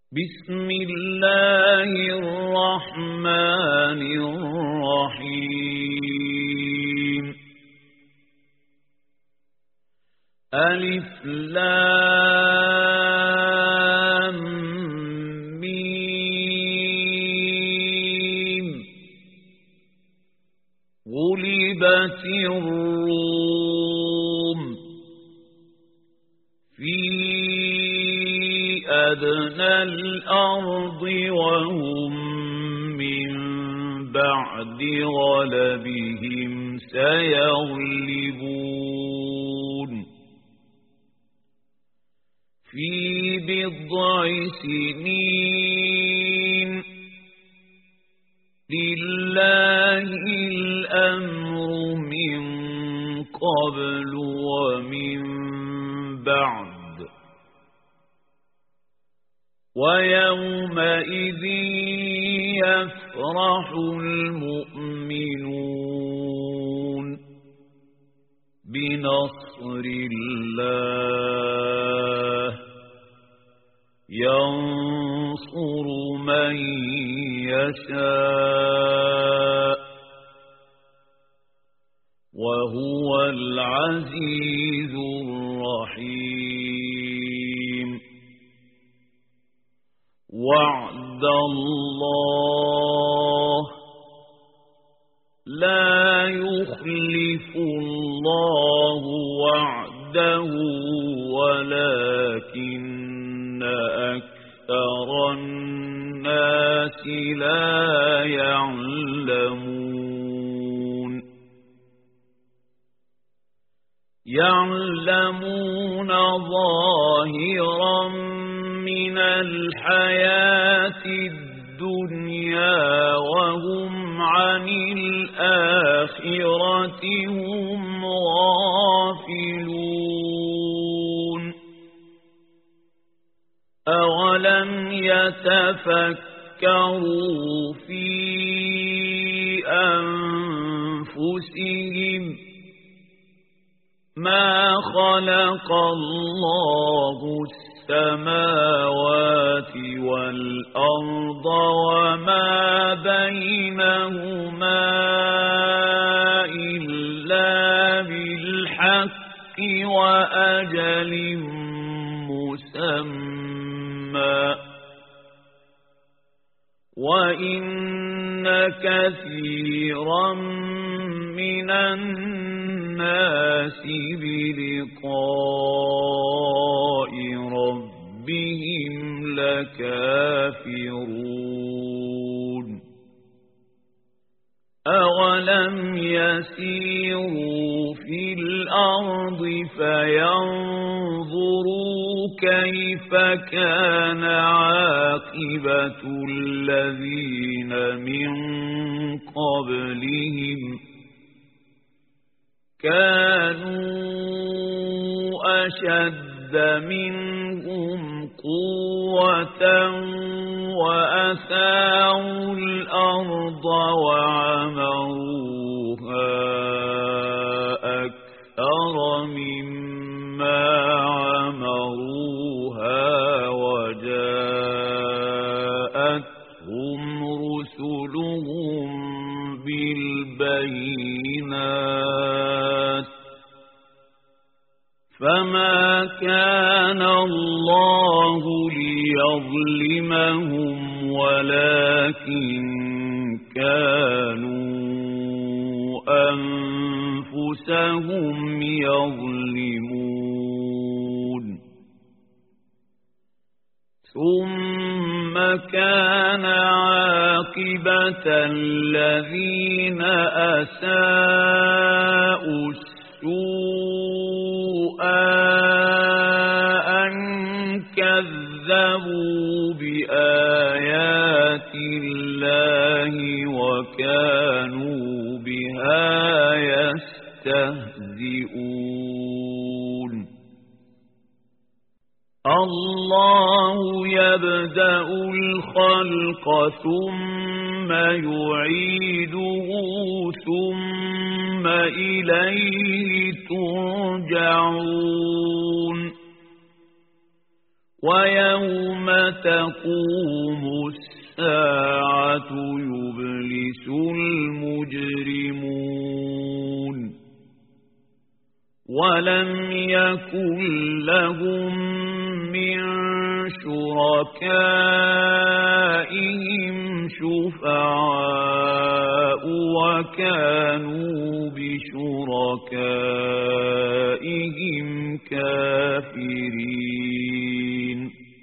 بسم الله الرحمن الرحيم ألف لام ميم غلبت الروم في أدنى الأرض وهم من بعد غلبهم سيغلبون في بضع سنين لله الأمر من قبل ومن بعد ويومئذ يفرح المؤمنون بنصر الله ينصر من يشاء وهو العزيز الرحيم وعد الله لا يخلف الله وعده ولكن أكثر الناس لا يعلمون يعلمون ظاهرا من الحياة الدنيا وهم عن الآخرة هم غافلون أولم يتفكروا في أنفسهم ما خلق الله السماوات والأرض وما بينهما إلا بالحق وأجل مسمى وإن كثيرا من الناس بلقاء ربهم لكافرون أولم يسيروا في الأرض فينظروا كيف كان عاقبة الذين من قبلهم كانوا أشد منهم قوة وأثاروا الأرض وعمروها أكثر مما عمروها وجاءتهم رسلهم بالبينات فما كان الله ليظلمهم ولكن كانوا أنفسهم يظلمون ثم كان عاقبة الذين أساءوا السوء أن كذبوا بآيات الله وكانوا بها يستهزئون الله يبدأ الخلق ثم يعيده ثم إليه ترجعون ويوم تقوم الساعة يبلس المجرمون ولم يكن لهم من شركائهم شفعاء وكانوا بشركائهم كافرين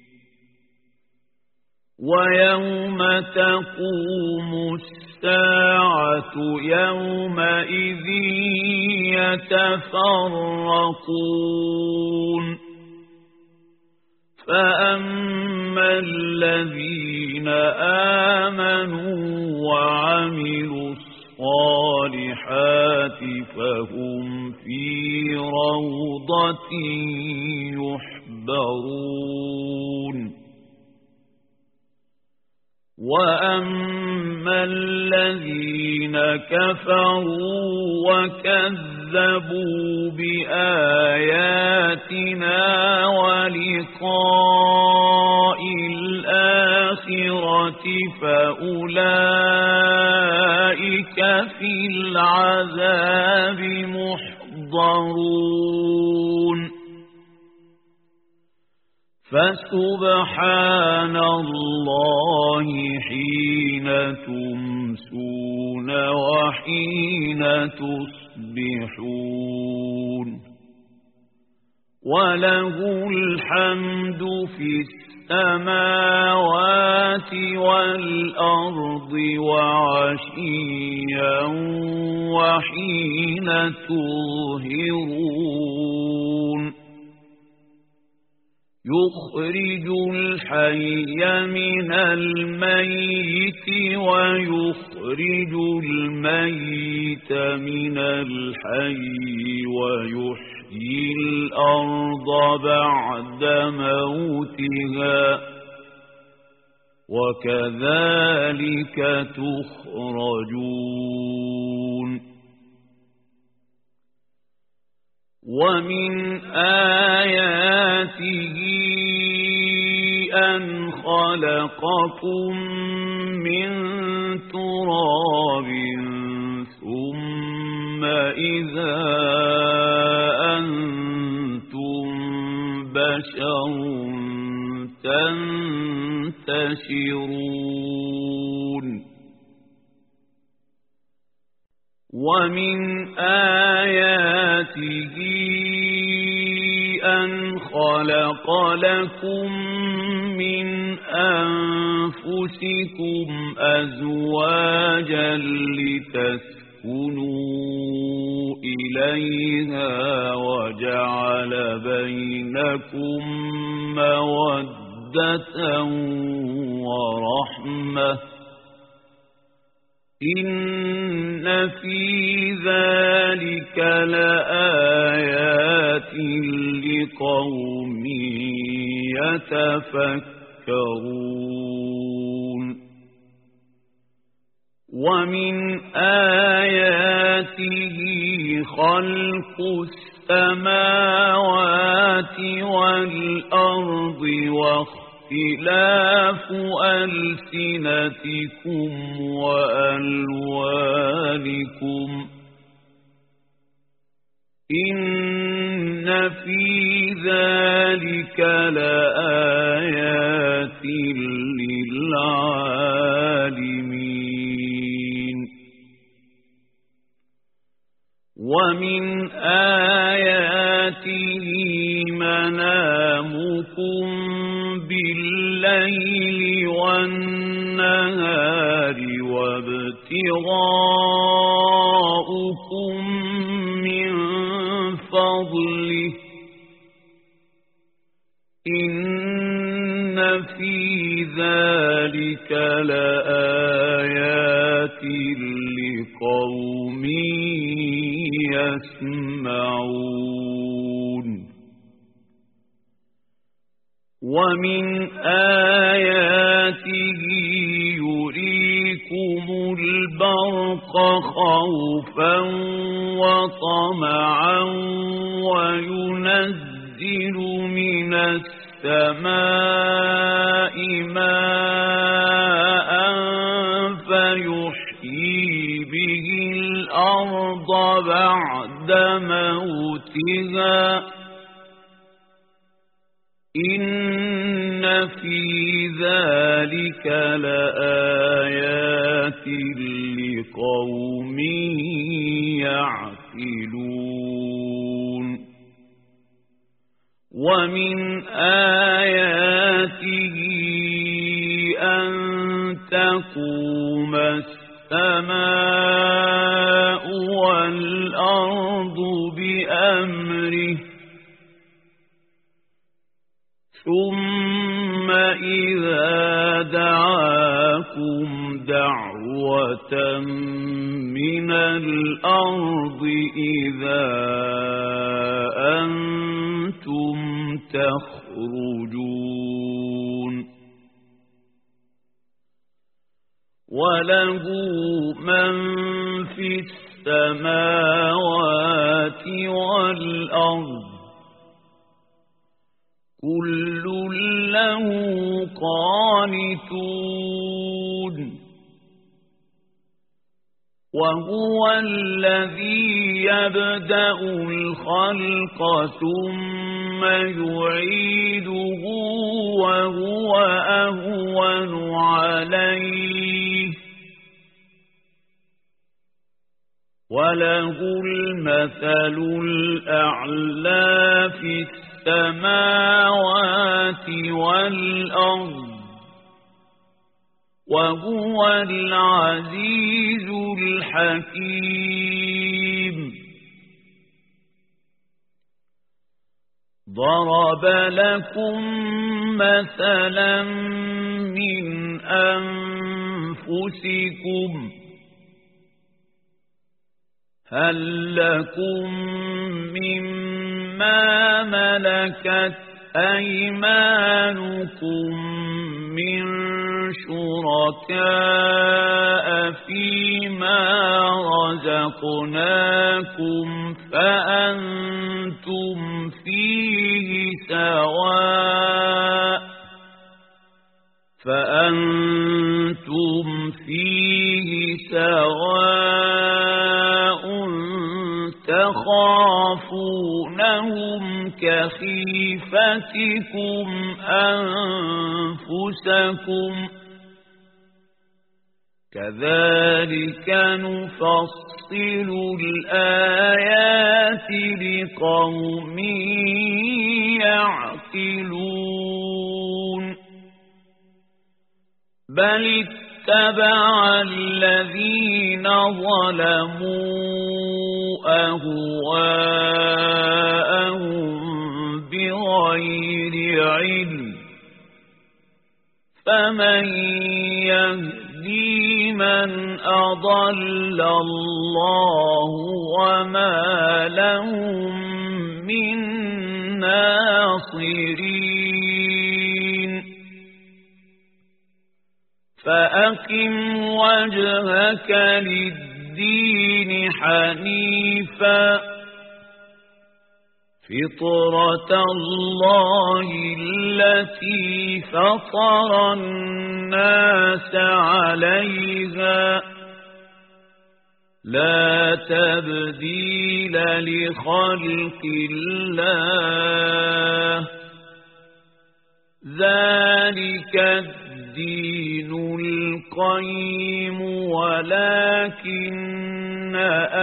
ويوم تقوم الساعة يومئذ يتفرقون فأما الذين آمنوا وعملوا الصالحات فهم في روضة يحبرون وأما الذين كفروا وكذبوا بآياتنا ولقاء الآخرة فأولئك في العذاب محضرون فسبحان الله حين تمسون وحين تصبحون وله الحمد في السماوات والأرض وعشيا وحين تظهرون يخرج الحي من الميت ويخرج الميت من الحي ويحيي الأرض بعد موتها وكذلك تخرجون ومن آياته أن خلقكم من تراب ثم إذا أنتم بشر تنتشرون ومن آياته أن خلق لكم من أنفسكم أزواجا لتسكنوا إليها وجعل بينكم مودة ورحمة إن في ذلك لآيات لقوم يتفكرون ومن آياته خلق السماوات والأرض واختلاف ألسنتكم وألوانكم إن في ذلك لآيات للعالمين ومن آياته منامكم بالليل والنهار وابتغاؤكم من فضله إن في ذلك لآيات لقوم يسمعون ومن آياته يريكم البرق خوفا وطمعا وينزل من السماء السماء ماء فيحيي به الأرض بعد موتها إن في ذلك لآيات لقوم يعقلون ومن آياته أن تقوم السماء والأرض بأمره ثم إذا دعاكم دعوة من الأرض إذا أنتم تخرجون وله من في السماوات والأرض كل له قانتون وهو الذي يبدأ الخلق ثم يعيده وهو أهون عليه وله المثل الأعلى في السماوات والأرض وهو العزيز الحكيم ضرب لكم مثلا من أنفسكم هل لكم مما ملكت أيمانكم من شركاء فيما رزقناكم فأنتم فيه سواء تخافونهم كخيفتكم أنفسكم كذلك نفصل الآيات لقوم يعقلون بل اتبع الذين ظلموا أهواءهم بغير علم فمن يهدي من أضل الله وما لهم من ناصرين فأقم وجهك للدين حنيفا فطرة الله التي فطر الناس عليها لا تبديل لخلق الله ذلك الدين القيم ولكن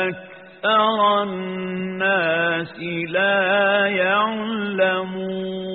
أكثر الناس لا يعلمون